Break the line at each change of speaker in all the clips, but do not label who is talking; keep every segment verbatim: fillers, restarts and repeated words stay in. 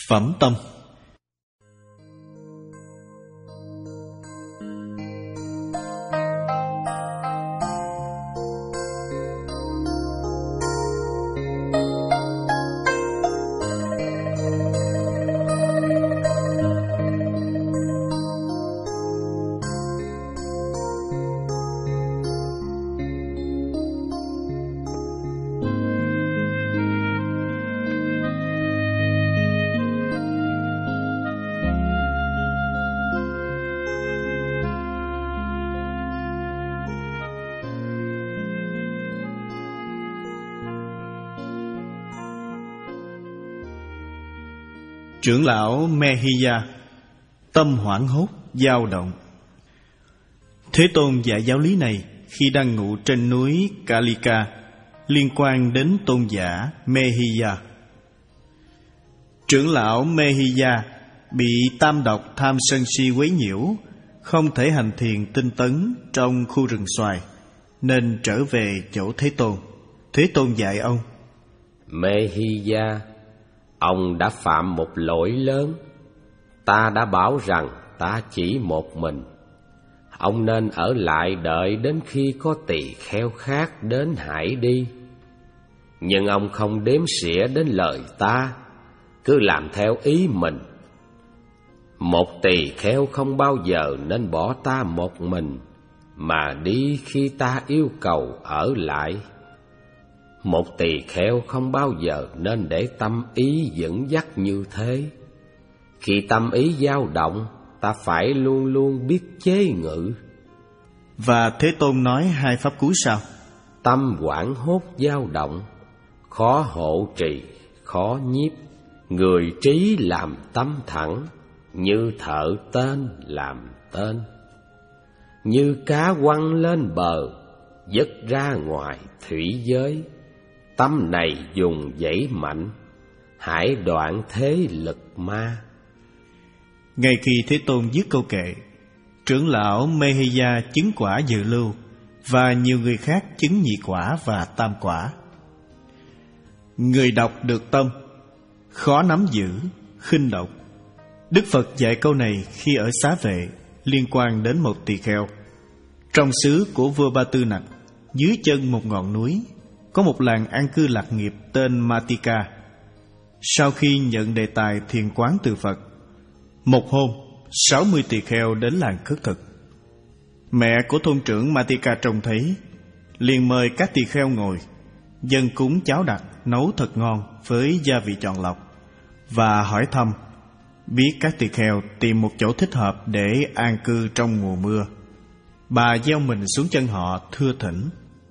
Phẩm tâm. Trưởng lão Mehiya tâm hoảng hốt dao động. Thế Tôn dạy giáo lý này khi đang ngụ trên núi Kalika, liên quan đến tôn giả Mehiya. Trưởng lão Mehiya bị tam độc tham sân si quấy nhiễu, không thể hành thiền tinh tấn trong khu rừng xoài, nên trở về chỗ Thế Tôn. Thế Tôn dạy ông:
Mehiya, ông đã phạm một lỗi lớn. Ta đã bảo rằng ta chỉ một mình. Ông nên ở lại đợi đến khi có tỳ kheo khác đến hãy đi. Nhưng ông không đếm xỉa đến lời ta, cứ làm theo ý mình. Một tỳ kheo không bao giờ nên bỏ ta một mình, mà đi khi ta yêu cầu ở lại. Một tỳ kheo không bao giờ nên để tâm ý dẫn dắt như thế. Khi tâm ý dao động, ta phải luôn luôn biết chế ngự.
Và Thế Tôn nói hai pháp cú sau:
tâm hoảng hốt dao động, khó hộ trì, khó nhiếp. Người trí làm tâm thẳng, như thợ tên làm tên. Như cá quăng lên bờ, dứt ra ngoài thủy giới. Tâm này dùng dãy mạnh, hãy đoạn thế lực ma.
Ngay khi Thế Tôn dứt câu kệ, trưởng lão Mehiya chứng quả dự lưu, và nhiều người khác chứng nhị quả và tam quả. Người đọc được tâm, khó nắm giữ, khinh độc. Đức Phật dạy câu này khi ở Xá Vệ, liên quan đến một tỳ kheo. Trong xứ của vua Ba Tư Nặc, dưới chân một ngọn núi, có một làng an cư lạc nghiệp tên Matika. Sau khi nhận đề tài thiền quán từ Phật, một hôm sáu mươi tỳ kheo đến làng khất thực. Mẹ của thôn trưởng Matika trông thấy, liền mời các tỳ kheo ngồi, dâng cúng cháo đặc nấu thật ngon với gia vị chọn lọc, và hỏi thăm, biết các tỳ kheo tìm một chỗ thích hợp để an cư trong mùa mưa. Bà gieo mình xuống chân họ thưa thỉnh: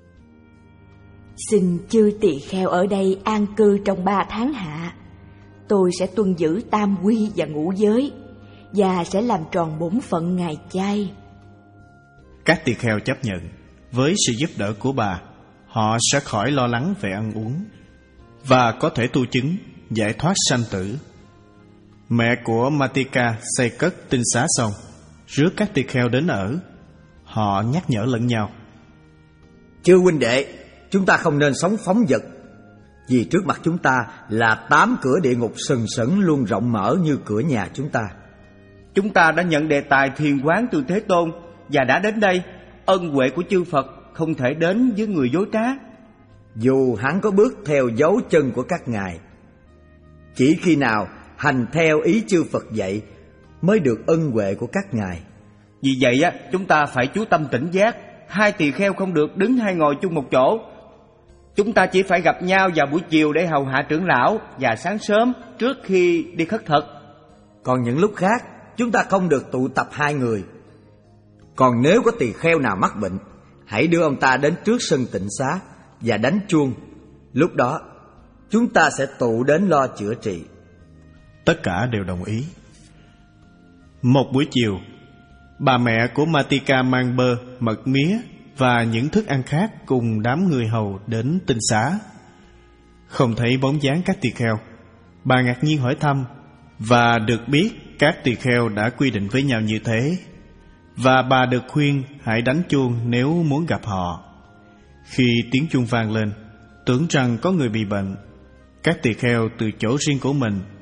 Xin chư tỳ kheo ở đây an cư trong ba tháng hạ. Tôi sẽ tuân giữ tam quy và ngũ giới, và sẽ làm tròn bổn phận ngày chay.
Các tỳ kheo chấp nhận. Với sự giúp đỡ của bà, họ sẽ khỏi lo lắng về ăn uống, và có thể tu chứng, giải thoát sanh tử. Mẹ của Matika xây cất tinh xá xong, rước các tỳ kheo đến ở. Họ nhắc nhở lẫn nhau:
Chư huynh đệ, chúng ta không nên sống phóng dật, vì trước mặt chúng ta là tám cửa địa ngục sừng sững luôn rộng mở như cửa nhà chúng ta.
Chúng ta đã nhận đề tài thiền quán từ Thế Tôn và đã đến đây. Ân huệ của chư Phật không thể đến với người dối trá.
Dù hắn có bước theo dấu chân của các ngài, chỉ khi nào hành theo ý chư Phật dạy mới được ân huệ của các ngài.
Vì vậy á, chúng ta phải chú tâm tỉnh giác. Hai tỳ kheo không được đứng hay ngồi chung một chỗ. Chúng ta chỉ phải gặp nhau vào buổi chiều để hầu hạ trưởng lão, và sáng sớm trước khi đi khất thực.
Còn những lúc khác, chúng ta không được tụ tập hai người. Còn nếu có tỳ kheo nào mắc bệnh, hãy đưa ông ta đến trước sân tịnh xá và đánh chuông. Lúc đó chúng ta sẽ tụ đến lo chữa trị.
Tất cả đều đồng ý. Một buổi chiều, bà mẹ của Matika mang bơ, mật mía và những thức ăn khác cùng đám người hầu đến tinh xá. Không thấy bóng dáng các tỳ kheo, bà ngạc nhiên hỏi thăm, và được biết các tỳ kheo đã quy định với nhau như thế. Và bà được khuyên hãy đánh chuông nếu muốn gặp họ. Khi tiếng chuông vang lên, tưởng rằng có người bị bệnh, các tỳ kheo từ chỗ riêng của mình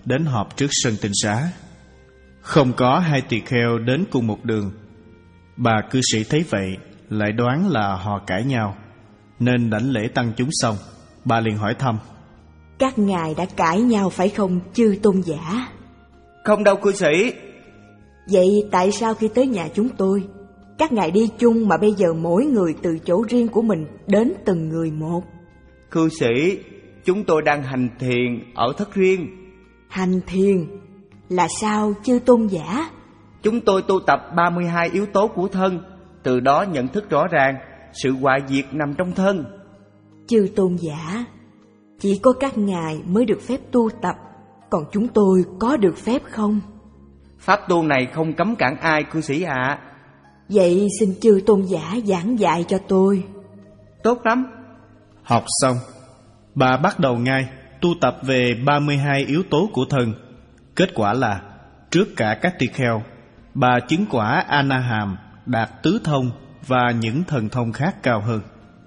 đến họp trước sân tịnh xá. Không có hai tỳ kheo đến cùng một đường. Bà cư sĩ thấy vậy, lại đoán là họ cãi nhau, nên đảnh lễ tăng chúng xong, bà liền hỏi thăm:
Các ngài đã cãi nhau phải không, chư tôn giả?
Không đâu cư sĩ.
Vậy tại sao khi tới nhà chúng tôi, các ngài đi chung mà bây giờ mỗi người từ chỗ riêng của mình đến từng người một?
Cư sĩ, chúng tôi đang hành thiền ở thất riêng.
Hành thiền là sao chư tôn giả?
Chúng tôi tu tập ba mươi hai yếu tố của thân, từ đó nhận thức rõ ràng sự hoại diệt nằm trong thân.
Chư tôn giả, chỉ có các ngài mới được phép tu tập, còn chúng tôi có được phép không?
Pháp tu này không cấm cản ai cư sĩ ạ. À.
Vậy xin chư tôn giả giảng dạy cho tôi.
Tốt lắm.
Học xong, bà bắt đầu ngay tu tập về ba mươi hai yếu tố của thân. Kết quả là trước cả các tỳ kheo, bà chứng quả A-na-hàm, đạt tứ thông và những thần thông khác cao hơn.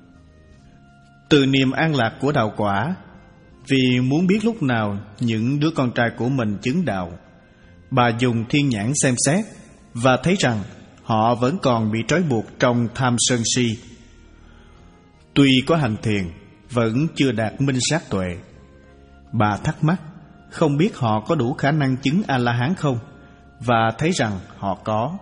Từ niềm an lạc của đạo quả, vì muốn biết lúc nào những đứa con trai của mình chứng đạo, bà dùng thiên nhãn xem xét và thấy rằng họ vẫn còn bị trói buộc trong tham sân si. Tuy có hành thiền, vẫn chưa đạt minh sát tuệ. Bà thắc mắc, không biết họ có đủ khả năng chứng A-la-hán không, và thấy rằng họ có.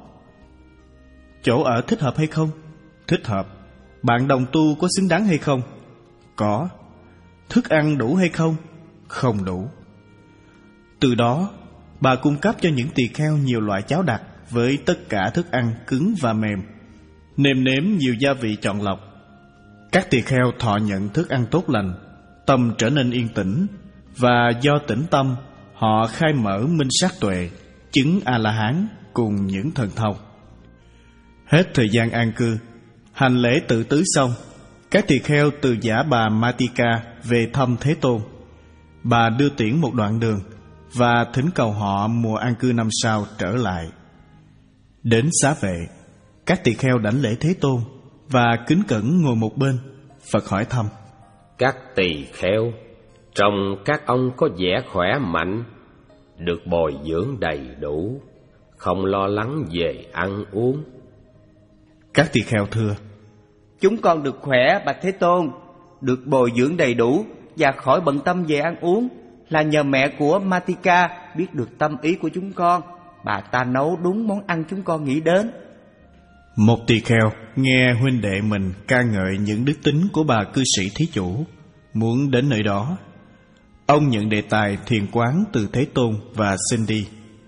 Chỗ ở thích hợp hay không? Thích hợp. Bạn đồng tu có xứng đáng hay không? Có. Thức ăn đủ hay không? Không đủ. Từ đó, bà cung cấp cho những tỳ kheo nhiều loại cháo đặc với tất cả thức ăn cứng và mềm, nêm nếm nhiều gia vị chọn lọc. Các tỳ kheo thọ nhận thức ăn tốt lành, tâm trở nên yên tĩnh, và do tĩnh tâm, họ khai mở minh sát tuệ, chứng A-la-hán cùng những thần thông. Hết thời gian an cư, hành lễ tự tứ xong, các tỳ kheo từ giả bà Matika về thăm Thế Tôn. Bà đưa tiễn một đoạn đường và thỉnh cầu họ mùa an cư năm sau trở lại. Đến xá vệ, các tỳ kheo đảnh lễ Thế Tôn và kính cẩn ngồi một bên. Phật hỏi thăm:
Các tỳ kheo, trông các ông có vẻ khỏe mạnh, được bồi dưỡng đầy đủ, không lo lắng về ăn uống.
Các tỳ kheo thưa:
Chúng con được khỏe bạch Thế Tôn, được bồi dưỡng đầy đủ và khỏi bận tâm về ăn uống, là nhờ mẹ của Matika biết được tâm ý của chúng con. Bà ta nấu đúng món ăn chúng con nghĩ đến.
Một tỳ kheo nghe huynh đệ mình ca ngợi những đức tính của bà cư sĩ thí chủ, muốn đến nơi đó. Ông nhận đề tài thiền quán từ Thế Tôn và xin đi.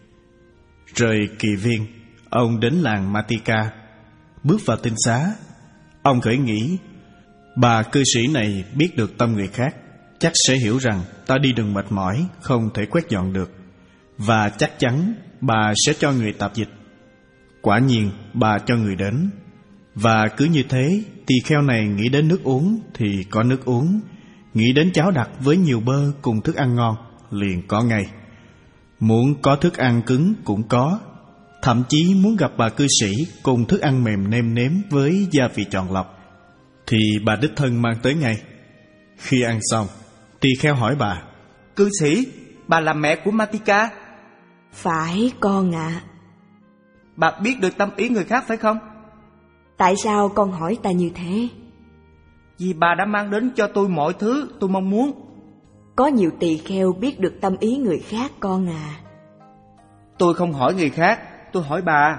Rời Kỳ Viên, ông đến làng Matika, bước vào tinh xá. Ông khởi nghĩ, bà cư sĩ này biết được tâm người khác, chắc sẽ hiểu rằng ta đi đường mệt mỏi, không thể quét dọn được, và chắc chắn bà sẽ cho người tạp dịch. Quả nhiên bà cho người đến, và cứ như thế, tỳ kheo này nghĩ đến nước uống thì có nước uống, nghĩ đến cháo đặc với nhiều bơ cùng thức ăn ngon liền có ngay. Muốn có thức ăn cứng cũng có, thậm chí muốn gặp bà cư sĩ cùng thức ăn mềm nêm nếm với gia vị chọn lọc thì bà đích thân mang tới ngay. Khi ăn xong, tỳ kheo hỏi bà:
Cư sĩ, bà là mẹ của Matika?
Phải con ạ. À.
Bà biết được tâm ý người khác phải không?
Tại sao con hỏi ta như thế?
Vì bà đã mang đến cho tôi mọi thứ tôi mong muốn.
Có nhiều tỳ kheo biết được tâm ý người khác con à.
Tôi không hỏi người khác, tôi hỏi bà.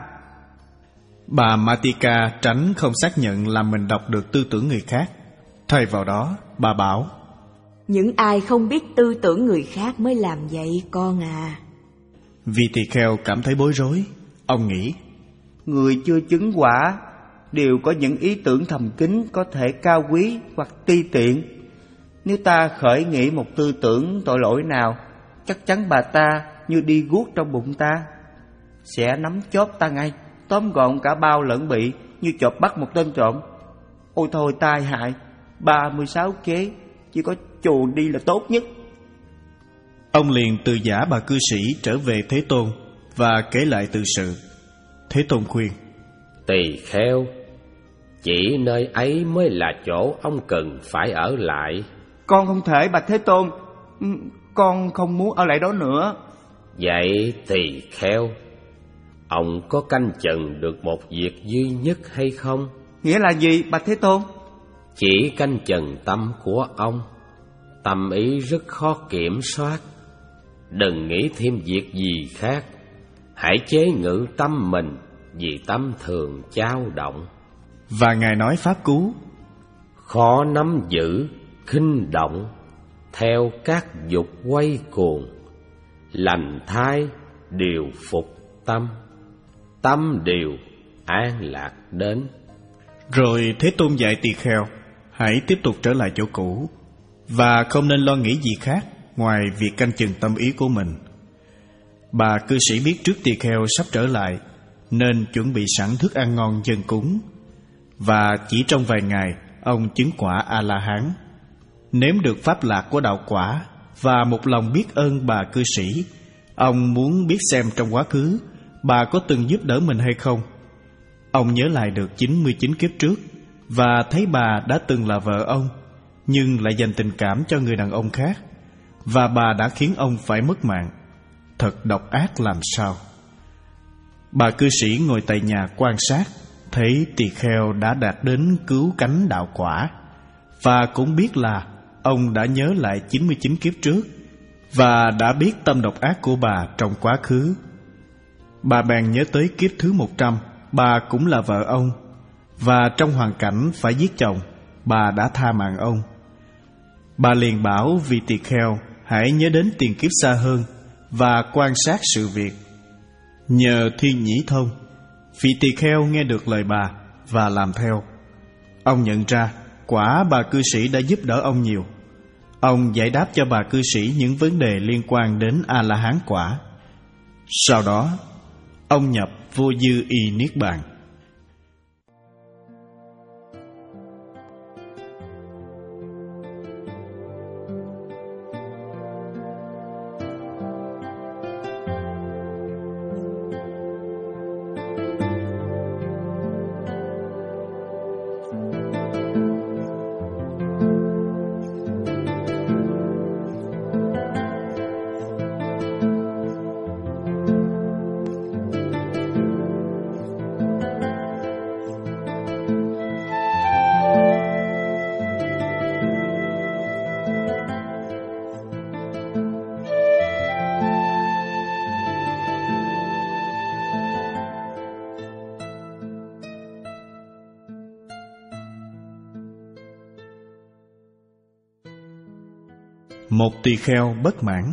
Bà Matika tránh không xác nhận là mình đọc được tư tưởng người khác. Thay vào đó, bà bảo:
Những ai không biết tư tưởng người khác mới làm vậy con à.
Vì tỳ kheo cảm thấy bối rối, ông nghĩ:
Người chưa chứng quả đều có những ý tưởng thầm kín có thể cao quý hoặc ti tiện. Nếu ta khởi nghĩ một tư tưởng tội lỗi nào, chắc chắn bà ta như đi guốc trong bụng ta, sẽ nắm chóp ta ngay, tóm gọn cả bao lẫn bị, như chộp bắt một tên trộm. Ôi thôi tai hại, ba mươi sáu kế, chỉ có chuồn đi là tốt nhất.
Ông liền từ giả bà cư sĩ trở về Thế Tôn và kể lại tự sự. Thế Tôn khuyên:
Tỳ kheo, chỉ nơi ấy mới là chỗ ông cần phải ở lại.
Con không thể bạch Thế Tôn, con không muốn ở lại đó nữa.
Vậy tỳ kheo, ông có canh chừng được một việc duy nhất hay không?
Nghĩa là gì bạch Thế Tôn?
Chỉ canh chừng tâm của ông. Tâm ý rất khó kiểm soát. Đừng nghĩ thêm việc gì khác. Hãy chế ngự tâm mình, vì tâm thường chao động.
Và Ngài nói pháp cú:
khó nắm giữ, khinh động, theo các dục quay cuồng. Lành thai điều phục tâm, tâm điều an lạc đến.
Rồi Thế Tôn dạy tỳ kheo hãy tiếp tục trở lại chỗ cũ, và không nên lo nghĩ gì khác ngoài việc canh chừng tâm ý của mình. Bà cư sĩ biết trước tỳ kheo sắp trở lại, nên chuẩn bị sẵn thức ăn ngon dâng cúng. Và chỉ trong vài ngày, ông chứng quả A-la-hán, nếm được pháp lạc của đạo quả. Và một lòng biết ơn bà cư sĩ, ông muốn biết xem trong quá khứ bà có từng giúp đỡ mình hay không. Ông nhớ lại được chín mươi chín kiếp trước, và thấy bà đã từng là vợ ông, nhưng lại dành tình cảm cho người đàn ông khác, và bà đã khiến ông phải mất mạng. Thật độc ác làm sao. Bà cư sĩ ngồi tại nhà quan sát, thấy tỳ kheo đã đạt đến cứu cánh đạo quả, và cũng biết là ông đã nhớ lại chín mươi chín kiếp trước, và đã biết tâm độc ác của bà trong quá khứ. Bà bèn nhớ tới kiếp thứ một trăm, bà cũng là vợ ông, và trong hoàn cảnh phải giết chồng, bà đã tha mạng ông. Bà liền bảo vị tỳ kheo hãy nhớ đến tiền kiếp xa hơn và quan sát sự việc. Nhờ thiên nhĩ thông, vị tỳ kheo nghe được lời bà và làm theo. Ông nhận ra quả bà cư sĩ đã giúp đỡ ông nhiều. Ông giải đáp cho bà cư sĩ những vấn đề liên quan đến A-la-hán quả. Sau đó, ông nhập vô dư y niết bàn. Một tỳ kheo bất mãn,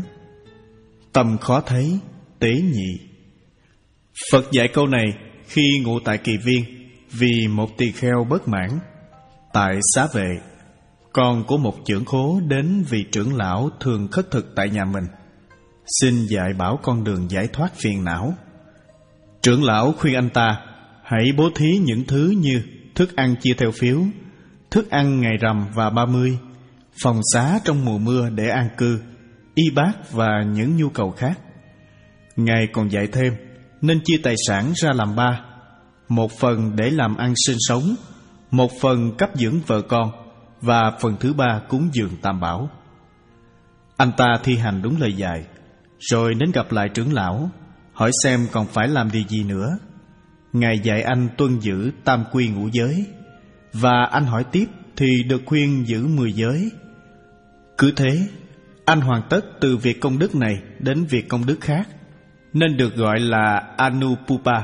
tâm khó thấy, tế nhị. Phật dạy câu này khi ngụ tại Kỳ Viên, vì một tỳ kheo bất mãn. Tại Xá Vệ, con của một trưởng khố đến vị trưởng lão thường khất thực tại nhà mình, xin dạy bảo con đường giải thoát phiền não. Trưởng lão khuyên anh ta hãy bố thí những thứ như thức ăn chia theo phiếu, thức ăn ngày rằm và ba mươi, phòng xá trong mùa mưa để an cư, y bát và những nhu cầu khác. Ngài còn dạy thêm nên chia tài sản ra làm ba: một phần để làm ăn sinh sống, một phần cấp dưỡng vợ con, và phần thứ ba cúng dường tam bảo. Anh ta thi hành đúng lời dạy, rồi đến gặp lại trưởng lão, hỏi xem còn phải làm điều gì nữa. Ngài dạy anh tuân giữ tam quy ngũ giới, và anh hỏi tiếp thì được khuyên giữ mười giới. Cứ thế, anh hoàn tất từ việc công đức này đến việc công đức khác, nên được gọi là Anupupa.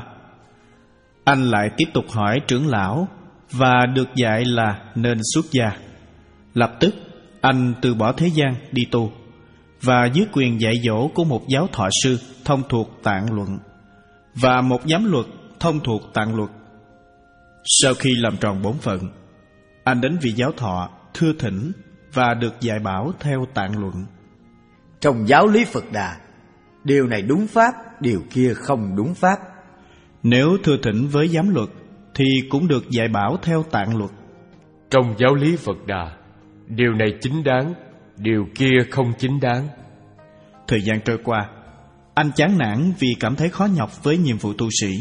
Anh lại tiếp tục hỏi trưởng lão và được dạy là nên xuất gia. Lập tức anh từ bỏ thế gian đi tu, và dưới quyền dạy dỗ của một giáo thọ sư thông thuộc Tạng luận và một giám luật thông thuộc Tạng luật. Sau khi làm tròn bổn phận, anh đến vị giáo thọ thưa thỉnh và được dạy bảo theo Tạng luận.
Trong giáo lý Phật Đà, điều này đúng pháp, điều kia không đúng pháp.
Nếu thưa thỉnh với giám luật thì cũng được dạy bảo theo Tạng luật.
Trong giáo lý Phật Đà, điều này chính đáng, điều kia không chính đáng.
Thời gian trôi qua, anh chán nản vì cảm thấy khó nhọc với nhiệm vụ tu sĩ.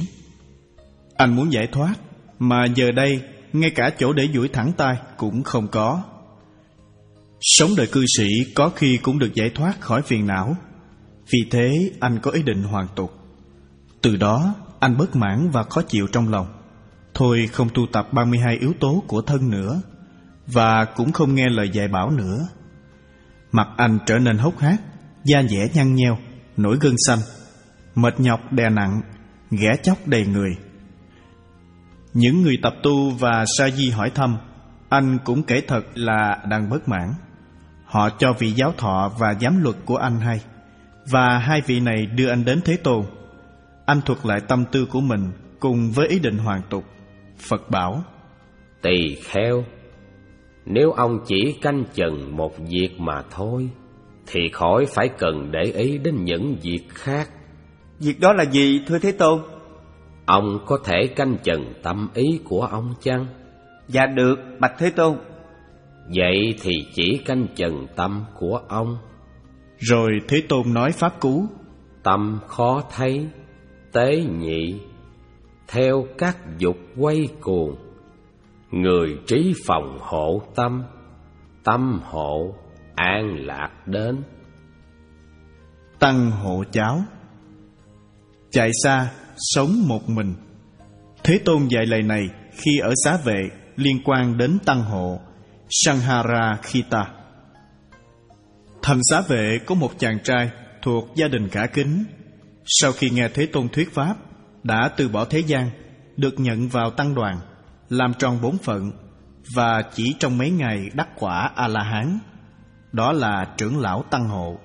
Anh muốn giải thoát, mà giờ đây ngay cả chỗ để duỗi thẳng tay cũng không có. Sống đời cư sĩ có khi cũng được giải thoát khỏi phiền não. Vì thế anh có ý định hoàn tục. Từ đó anh bất mãn và khó chịu trong lòng. Thôi không tu tập ba mươi hai yếu tố của thân nữa, và cũng không nghe lời dạy bảo nữa. Mặt anh trở nên hốc hác, da dẻ nhăn nheo, nổi gân xanh, mệt nhọc đè nặng, ghẻ chóc đầy người. Những người tập tu và sa di hỏi thăm, anh cũng kể thật là đang bất mãn. Họ cho vị giáo thọ và giám luật của anh hay, và hai vị này đưa anh đến Thế Tôn. Anh thuật lại tâm tư của mình cùng với ý định hoàn tục. Phật bảo:
Tỳ kheo, nếu ông chỉ canh chừng một việc mà thôi, thì khỏi phải cần để ý đến những việc khác.
Việc đó là gì thưa Thế Tôn?
Ông có thể canh chừng tâm ý của ông chăng?
Dạ được, bạch Thế Tôn.
Vậy thì chỉ canh chừng tâm của ông.
Rồi Thế Tôn nói pháp cú:
Tâm khó thấy, tế nhị, theo các dục quay cuồng, người trí phòng hộ tâm, tâm hộ an lạc đến.
Tăng hộ cháo. Chạy xa, sống một mình. Thế Tôn dạy lời này khi ở xá vệ liên quan đến tăng hộ Sanghara Khita. Thành xá vệ có một chàng trai thuộc gia đình khả kính. Sau khi nghe Thế Tôn thuyết pháp, đã từ bỏ thế gian, được nhận vào tăng đoàn, làm tròn bổn phận, và chỉ trong mấy ngày đắc quả A-la-hán. Đó là trưởng lão tăng hộ.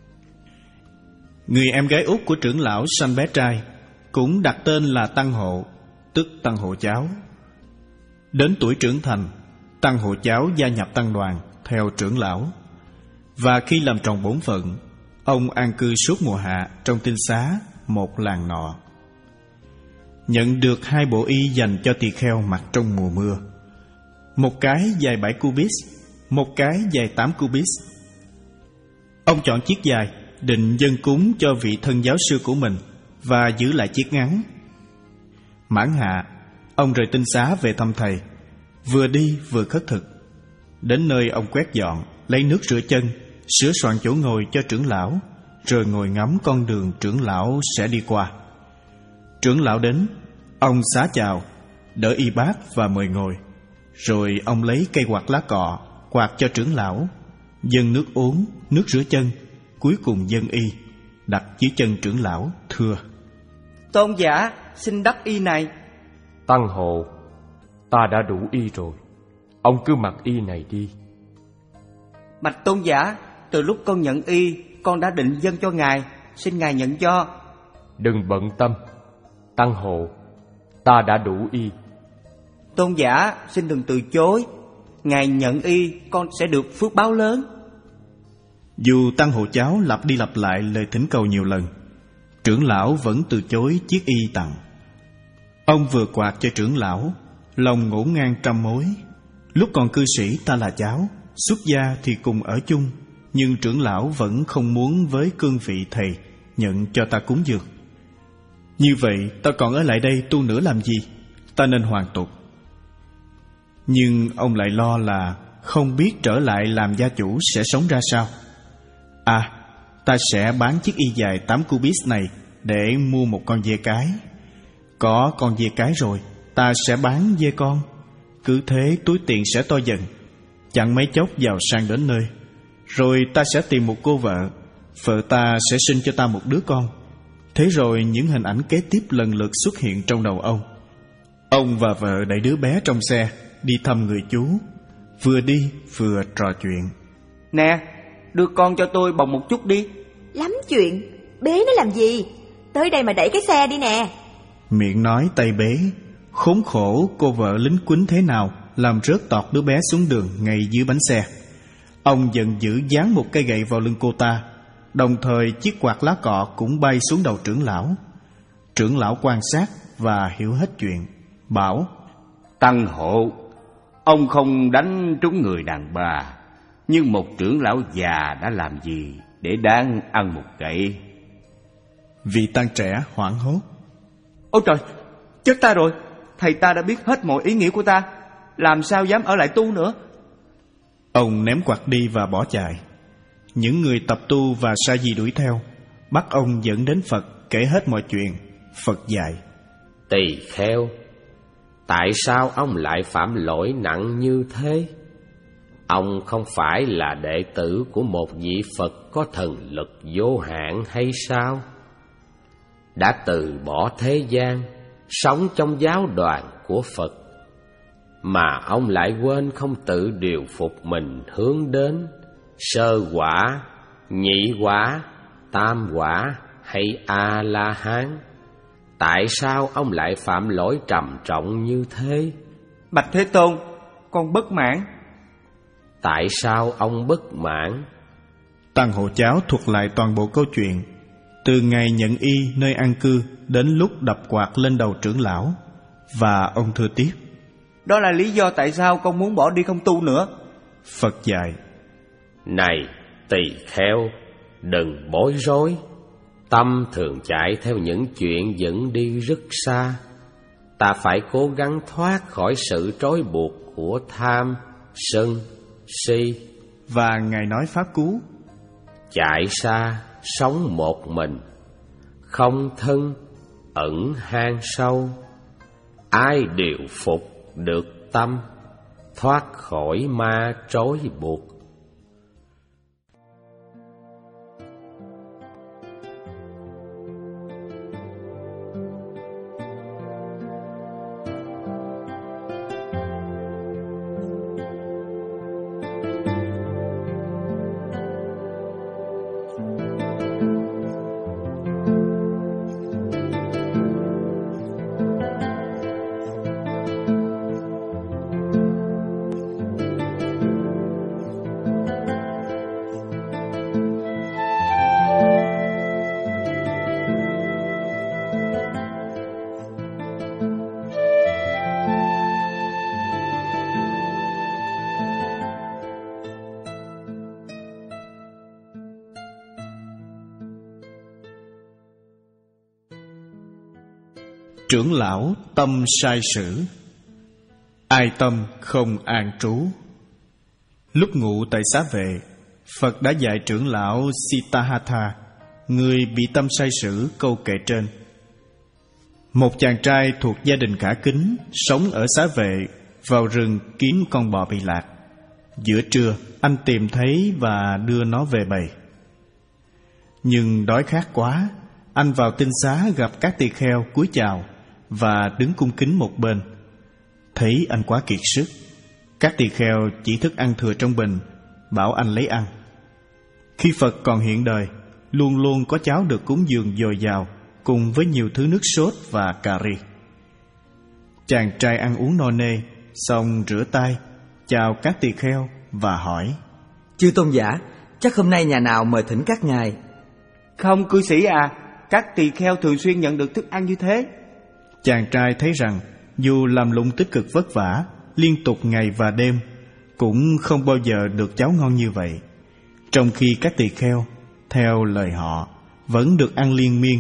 Người em gái út của trưởng lão sanh bé trai, cũng đặt tên là tăng hộ, tức tăng hộ cháu. Đến tuổi trưởng thành, tăng hộ cháu gia nhập tăng đoàn theo trưởng lão. Và khi làm tròn bổn phận, ông an cư suốt mùa hạ trong tinh xá một làng nọ. Nhận được hai bộ y dành cho tỳ kheo mặc trong mùa mưa. Một cái dài bảy cubit, một cái dài tám cubit. Ông chọn chiếc dài, định dâng cúng cho vị thân giáo sư của mình, và giữ lại chiếc ngắn. Mãn hạ, ông rời tinh xá về thăm thầy, vừa đi vừa khất thực. Đến nơi ông quét dọn, lấy nước rửa chân, sửa soạn chỗ ngồi cho trưởng lão, rồi ngồi ngắm con đường trưởng lão sẽ đi qua. Trưởng lão đến, ông xá chào, đỡ y bát và mời ngồi. Rồi ông lấy cây quạt lá cọ, quạt cho trưởng lão, dâng nước uống, nước rửa chân, cuối cùng dâng y, đặt dưới chân trưởng lão, thưa:
Tôn giả, xin đắp y này.
Tăng hộ, ta đã đủ y rồi, ông cứ mặc y này đi.
Bạch tôn giả, từ lúc con nhận y, con đã định dâng cho ngài, xin ngài nhận cho.
Đừng bận tâm, tăng hộ, ta đã đủ y.
Tôn giả, xin đừng từ chối, ngài nhận y, con sẽ được phước báo lớn.
Dù tăng hộ cháu lặp đi lặp lại lời thỉnh cầu nhiều lần, trưởng lão vẫn từ chối chiếc y tặng. Ông vừa quạt cho trưởng lão, lòng ngổn ngang trăm mối. Lúc còn cư sĩ ta là cháu, xuất gia thì cùng ở chung, nhưng trưởng lão vẫn không muốn với cương vị thầy nhận cho ta cúng dường. Như vậy ta còn ở lại đây tu nữa làm gì? Ta nên hoàn tục. Nhưng ông lại lo là không biết trở lại làm gia chủ sẽ sống ra sao. À, ta sẽ bán chiếc y dài tám cubit này để mua một con dê cái. Có con dê cái rồi, ta sẽ bán dê con. Cứ thế túi tiền sẽ to dần, chẳng mấy chốc giàu sang đến nơi. Rồi ta sẽ tìm một cô vợ, vợ ta sẽ sinh cho ta một đứa con. Thế rồi những hình ảnh kế tiếp lần lượt xuất hiện trong đầu ông. Ông và vợ đẩy đứa bé trong xe, đi thăm người chú, vừa đi vừa trò chuyện.
Nè, đưa con cho tôi bồng một chút đi.
Lắm chuyện, bế nó làm gì? Tới đây mà đẩy cái xe đi nè.
Miệng nói tay bế. Khốn khổ cô vợ lính quýnh thế nào làm rớt tọt đứa bé xuống đường ngay dưới bánh xe. Ông giận dữ giáng một cây gậy vào lưng cô ta, đồng thời chiếc quạt lá cọ cũng bay xuống đầu trưởng lão. Trưởng lão quan sát và hiểu hết chuyện, bảo:
Tăng hộ, ông không đánh trúng người đàn bà, nhưng một trưởng lão già đã làm gì để đáng ăn một gậy?
Vị tăng trẻ hoảng hốt:
Ôi trời, chết ta rồi, thầy ta đã biết hết mọi ý nghĩa của ta, làm sao dám ở lại tu nữa.
Ông ném quạt đi và bỏ chạy. Những người tập tu và sa di đuổi theo, bắt ông dẫn đến Phật kể hết mọi chuyện. Phật dạy:
Tỳ kheo, tại sao ông lại phạm lỗi nặng như thế? Ông không phải là đệ tử của một vị Phật có thần lực vô hạn hay sao? Đã từ bỏ thế gian, sống trong giáo đoàn của Phật, mà ông lại quên không tự điều phục mình hướng đến sơ quả, nhị quả, tam quả hay A-la-hán. Tại sao ông lại phạm lỗi trầm trọng như thế?
Bạch Thế Tôn, con bất mãn.
Tại sao ông bất mãn?
Tăng hộ cháu thuật lại toàn bộ câu chuyện, từ ngày nhận y nơi an cư đến lúc đập quạt lên đầu trưởng lão. Và ông thưa tiếp:
Đó là lý do tại sao con muốn bỏ đi không tu nữa.
Phật dạy:
Này tỳ kheo, đừng bối rối. Tâm thường chạy theo những chuyện dẫn đi rất xa. Ta phải cố gắng thoát khỏi sự trói buộc của tham, sân, si.
Và Ngài nói pháp cú:
Chạy xa, sống một mình, không thân, ẩn hang sâu. Ai điều phục được tâm, thoát khỏi ma trói buộc.
Trưởng lão tâm sai sử, ai tâm không an trú. Lúc ngụ tại xá vệ, Phật đã dạy trưởng lão Siddhartha, người bị tâm sai sử, câu kệ trên. Một chàng trai thuộc gia đình khả kính, sống ở xá vệ, vào rừng kiếm con bò bị lạc. Giữa trưa, anh tìm thấy và đưa nó về bầy. Nhưng đói khát quá, anh vào tinh xá gặp các tỳ kheo cúi chào và đứng cung kính một bên. Thấy anh quá kiệt sức, các tỳ kheo chỉ thức ăn thừa trong bình, bảo anh lấy ăn. Khi Phật còn hiện đời, luôn luôn có cháo được cúng dường dồi dào, cùng với nhiều thứ nước sốt và cà ri. Chàng trai ăn uống no nê, xong rửa tay, chào các tỳ kheo và hỏi:
Chư tôn giả, chắc hôm nay nhà nào mời thỉnh các ngài?
Không cư sĩ à, các tỳ kheo thường xuyên nhận được thức ăn như thế.
Chàng trai thấy rằng dù làm lụng tích cực vất vả liên tục ngày và đêm, cũng không bao giờ được cháo ngon như vậy, trong khi các tỳ kheo, theo lời họ, vẫn được ăn liên miên.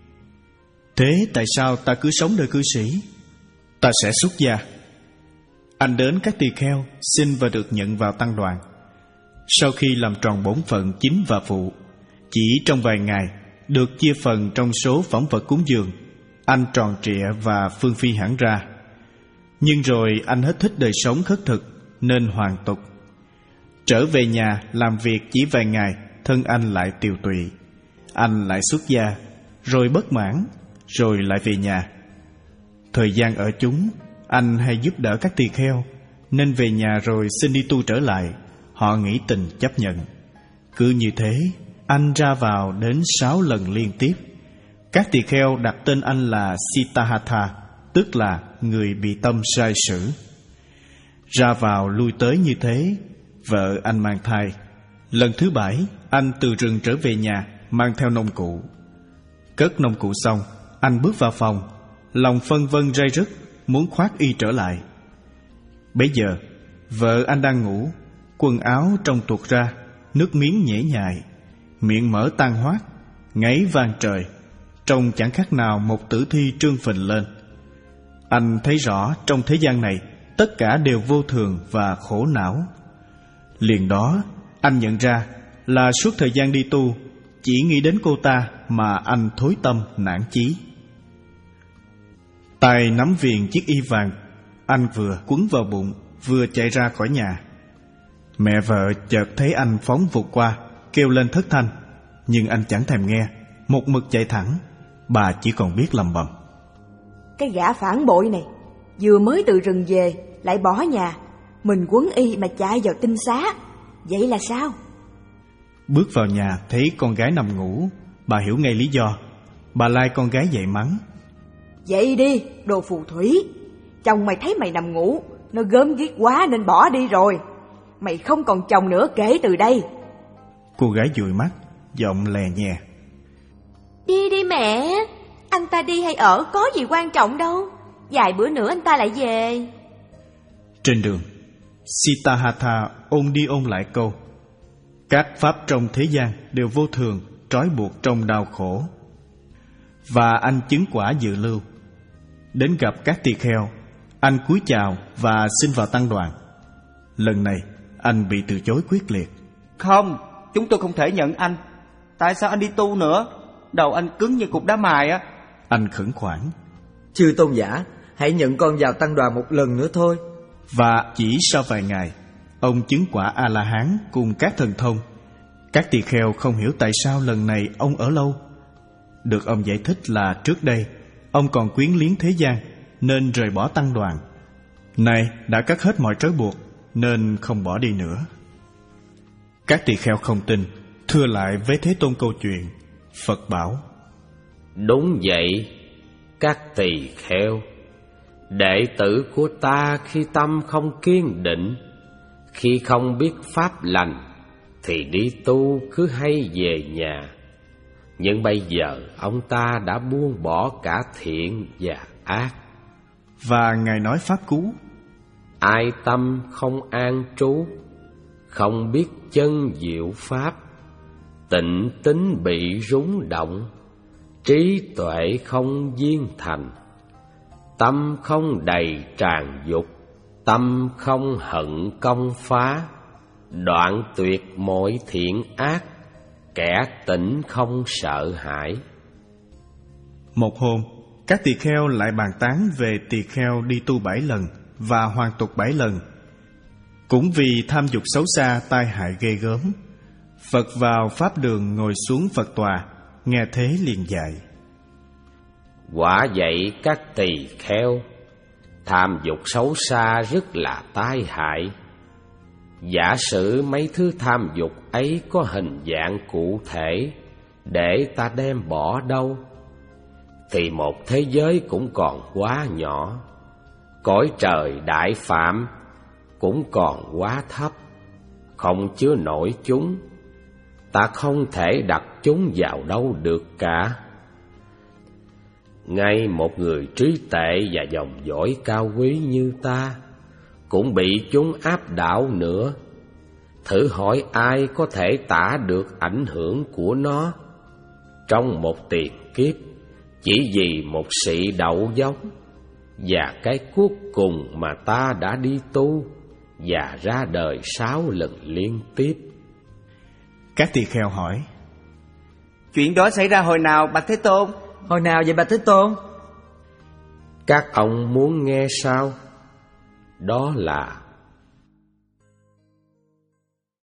Thế tại sao ta cứ sống đời cư sĩ? Ta sẽ xuất gia. Anh đến các tỳ kheo xin và được nhận vào tăng đoàn. Sau khi làm tròn bổn phận chính và phụ, chỉ trong vài ngày được chia phần trong số phẩm vật cúng dường, anh tròn trịa và phương phi hẳn ra. Nhưng rồi anh hết thích đời sống khất thực nên hoàn tục. Trở về nhà làm việc chỉ vài ngày, thân anh lại tiều tụy. Anh lại xuất gia, rồi bất mãn, rồi lại về nhà. Thời gian ở chúng, anh hay giúp đỡ các tỳ kheo, nên về nhà rồi xin đi tu trở lại. Họ nghĩ tình chấp nhận. Cứ như thế, anh ra vào đến sáu lần liên tiếp. Các tỳ kheo đặt tên anh là Siddhartha, tức là người bị tâm sai sử. Ra vào lui tới như thế, vợ anh mang thai. Lần thứ bảy, anh từ rừng trở về nhà, mang theo nông cụ. Cất nông cụ xong, anh bước vào phòng, lòng phân vân ray rứt, muốn khoác y trở lại. Bấy giờ, vợ anh đang ngủ, quần áo trông tuột ra, nước miếng nhễ nhại, miệng mở tan hoác, ngáy vang trời, trông chẳng khác nào một tử thi trương phình lên. Anh thấy rõ trong thế gian này tất cả đều vô thường và khổ não. Liền đó anh nhận ra là suốt thời gian đi tu, chỉ nghĩ đến cô ta mà anh thối tâm nản chí. Tay nắm viền chiếc y vàng, anh vừa quấn vào bụng vừa chạy ra khỏi nhà. Mẹ vợ chợt thấy anh phóng vụt qua, kêu lên thất thanh, nhưng anh chẳng thèm nghe, một mực chạy thẳng. Bà chỉ còn biết lầm bầm:
Cái gã phản bội này, vừa mới từ rừng về lại bỏ nhà, mình quấn y mà chạy vào tinh xá, vậy là sao?
Bước vào nhà thấy con gái nằm ngủ, bà hiểu ngay lý do. Bà lai con gái dậy mắng:
Dậy đi, đồ phù thủy, chồng mày thấy mày nằm ngủ, nó gớm ghiếc quá nên bỏ đi rồi. Mày không còn chồng nữa kể từ đây.
Cô gái dụi mắt, giọng lè nhè:
Đi đi mẹ, anh ta đi hay ở có gì quan trọng đâu, vài bữa nữa anh ta lại về.
Trên đường, Siddhartha ôn đi ôn lại câu: Các pháp trong thế gian đều vô thường, trói buộc trong đau khổ. Và anh chứng quả dự lưu. Đến gặp các tỳ kheo, anh cúi chào và xin vào tăng đoàn. Lần này anh bị từ chối quyết liệt.
Không, chúng tôi không thể nhận anh. Tại sao anh đi tu nữa? Đầu anh cứng như cục đá mài á.
Anh khẩn khoản:
Chư tôn giả, hãy nhận con vào tăng đoàn một lần nữa thôi.
Và chỉ sau vài ngày, ông chứng quả A-la-hán cùng các thần thông. Các tỳ kheo không hiểu tại sao lần này ông ở lâu. Được ông giải thích là trước đây ông còn quyến luyến thế gian nên rời bỏ tăng đoàn. Nay đã cắt hết mọi trói buộc nên không bỏ đi nữa. Các tỳ kheo không tin, thưa lại với Thế Tôn câu chuyện. Phật bảo:
Đúng vậy, các tỳ kheo, đệ tử của ta khi tâm không kiên định, khi không biết pháp lành thì đi tu cứ hay về nhà. Nhưng bây giờ ông ta đã buông bỏ cả thiện và ác.
Và Ngài nói pháp cú:
Ai tâm không an trú, không biết chân diệu pháp, tịnh tính bị rúng động, trí tuệ không viên thành, tâm không đầy tràn dục, tâm không hận công phá, đoạn tuyệt mọi thiện ác, kẻ tỉnh không sợ hãi.
Một hôm, các tỳ kheo lại bàn tán về tỳ kheo đi tu bảy lần và hoàn tục bảy lần. Cũng vì tham dục xấu xa tai hại ghê gớm, Phật vào pháp đường ngồi xuống Phật tòa, nghe thế liền dạy:
Quả vậy các tỳ kheo, tham dục xấu xa rất là tai hại. Giả sử mấy thứ tham dục ấy có hình dạng cụ thể để ta đem bỏ đâu, thì một thế giới cũng còn quá nhỏ, cõi trời đại phạm cũng còn quá thấp, không chứa nổi chúng. Ta không thể đặt chúng vào đâu được cả. Ngay một người trí tệ và dòng dõi cao quý như ta cũng bị chúng áp đảo nữa. Thử hỏi ai có thể tả được ảnh hưởng của nó. Trong một tiền kiếp, chỉ vì một sĩ đậu dốc, và cái cuối cùng mà ta đã đi tu và ra đời sáu lần liên tiếp.
Các tỳ kheo hỏi:
Chuyện đó xảy ra hồi nào bạch Thế Tôn?
Hồi nào vậy bạch Thế Tôn?
Các ông muốn nghe sao? Đó là